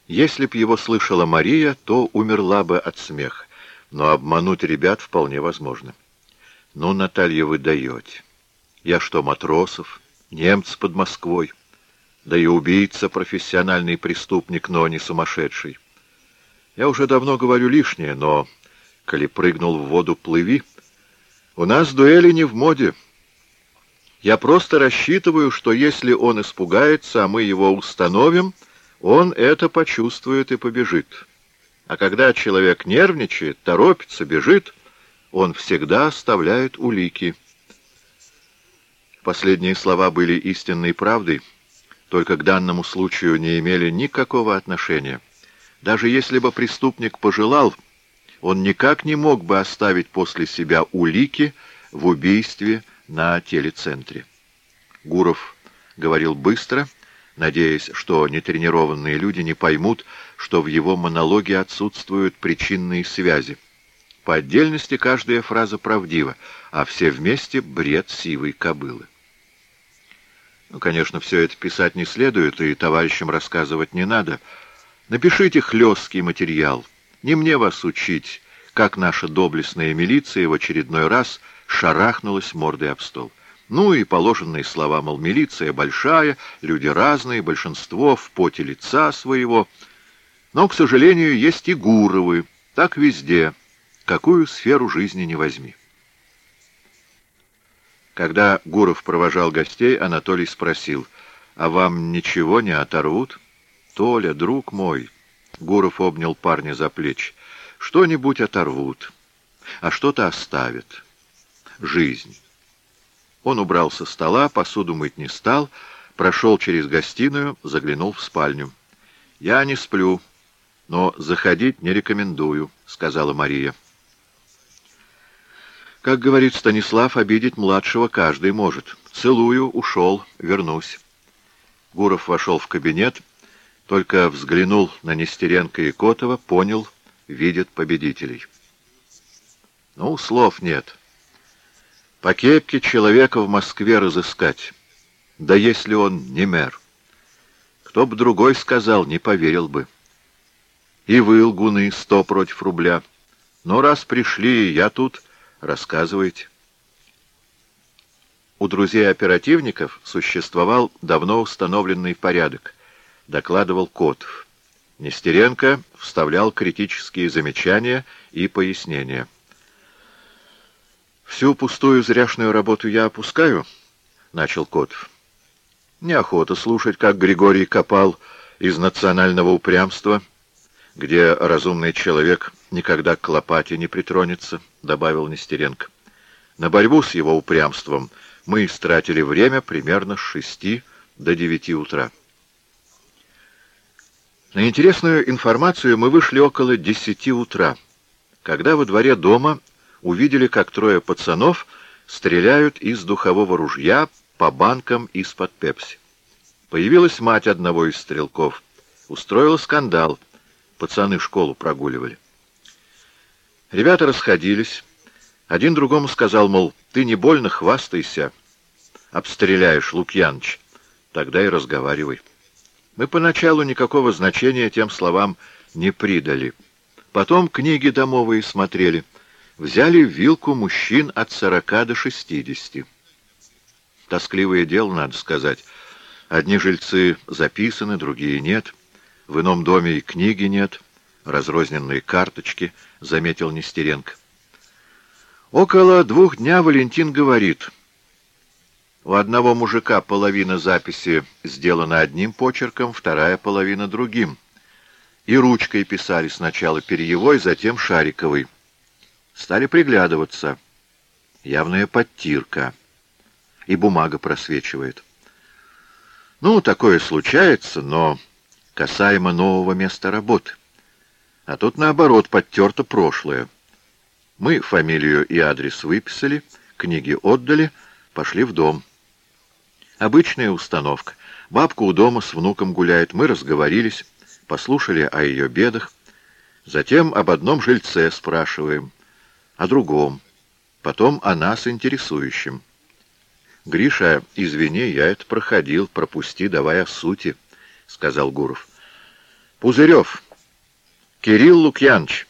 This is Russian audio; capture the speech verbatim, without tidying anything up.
Если б его слышала Мария, то умерла бы от смеха, но обмануть ребят вполне возможно. Ну, Наталья, вы даете. Я что, Матросов, немец под Москвой? Да и убийца, профессиональный преступник, но не сумасшедший. Я уже давно говорю лишнее, но, коли прыгнул в воду, плыви. У нас дуэли не в моде. Я просто рассчитываю, что если он испугается, а мы его установим, он это почувствует и побежит. А когда человек нервничает, торопится, бежит, он всегда оставляет улики. Последние слова были истинной правдой, только к данному случаю не имели никакого отношения. Даже если бы преступник пожелал, он никак не мог бы оставить после себя улики в убийстве на телецентре. Гуров говорил быстро, надеясь, что нетренированные люди не поймут, что в его монологе отсутствуют причинные связи. По отдельности каждая фраза правдива, а все вместе — бред сивой кобылы. Ну, конечно, все это писать не следует, и товарищам рассказывать не надо. Напишите хлесткий материал. Не мне вас учить, как наша доблестная милиция в очередной раз шарахнулась мордой об стол. Ну и положенные слова, мол, милиция большая, люди разные, большинство в поте лица своего. Но, к сожалению, есть и Гуровы, так везде, какую сферу жизни не возьми. Когда Гуров провожал гостей, Анатолий спросил: «А вам ничего не оторвут?» «Толя, друг мой», — Гуров обнял парня за плечи, — «что-нибудь оторвут, а что-то оставят. Жизнь». Он убрал со стола, посуду мыть не стал, прошел через гостиную, заглянул в спальню. «Я не сплю, но заходить не рекомендую», — сказала Мария. Как говорит Станислав, обидеть младшего каждый может. «Целую, ушел, вернусь». Гуров вошел в кабинет, только взглянул на Нестеренко и Котова, понял, видит победителей. Ну, слов нет. По кепке человека в Москве разыскать. Да если он не мэр. Кто б другой сказал, не поверил бы. И вы, лгуны, сто против рубля. Но раз пришли, я тут, рассказывайте. У друзей-оперативников существовал давно установленный порядок, докладывал Котов. Нестеренко вставлял критические замечания и пояснения. «Всю пустую зряшную работу я опускаю», — начал Котов. «Неохота слушать, как Григорий копал из национального упрямства, где разумный человек никогда к лопате не притронется», — добавил Нестеренко. «На борьбу с его упрямством мы истратили время примерно с шести до девяти утра. На интересную информацию мы вышли около десяти утра, когда во дворе дома увидели, как трое пацанов стреляют из духового ружья по банкам из-под пепси. Появилась мать одного из стрелков, устроила скандал, пацаны школу прогуливали. Ребята расходились, один другому сказал, мол, ты не больно хвастайся, обстреляешь Лукьяныч, тогда и разговаривай. Мы поначалу никакого значения тем словам не придали. Потом книги домовые смотрели. Взяли вилку мужчин от сорока до шестидесяти. Тоскливое дело, надо сказать. Одни жильцы записаны, другие нет. В ином доме и книги нет. Разрозненные карточки, заметил Нестеренко. Около двух дня Валентин говорит. У одного мужика половина записи сделана одним почерком, вторая половина другим. И ручкой писали сначала перьевой, затем шариковой. Стали приглядываться. Явная подтирка. И бумага просвечивает. Ну, такое случается, но касаемо нового места работы. А тут, наоборот, подтерто прошлое. Мы фамилию и адрес выписали, книги отдали, пошли в дом. Обычная установка. Бабка у дома с внуком гуляет, мы разговорились, послушали о ее бедах. Затем об одном жильце спрашиваем, о другом, потом о нас интересующем. «Гриша, извини, я это проходил, пропусти, давай о сути», — сказал Гуров. Пузырев. Кирилл Лукьянович.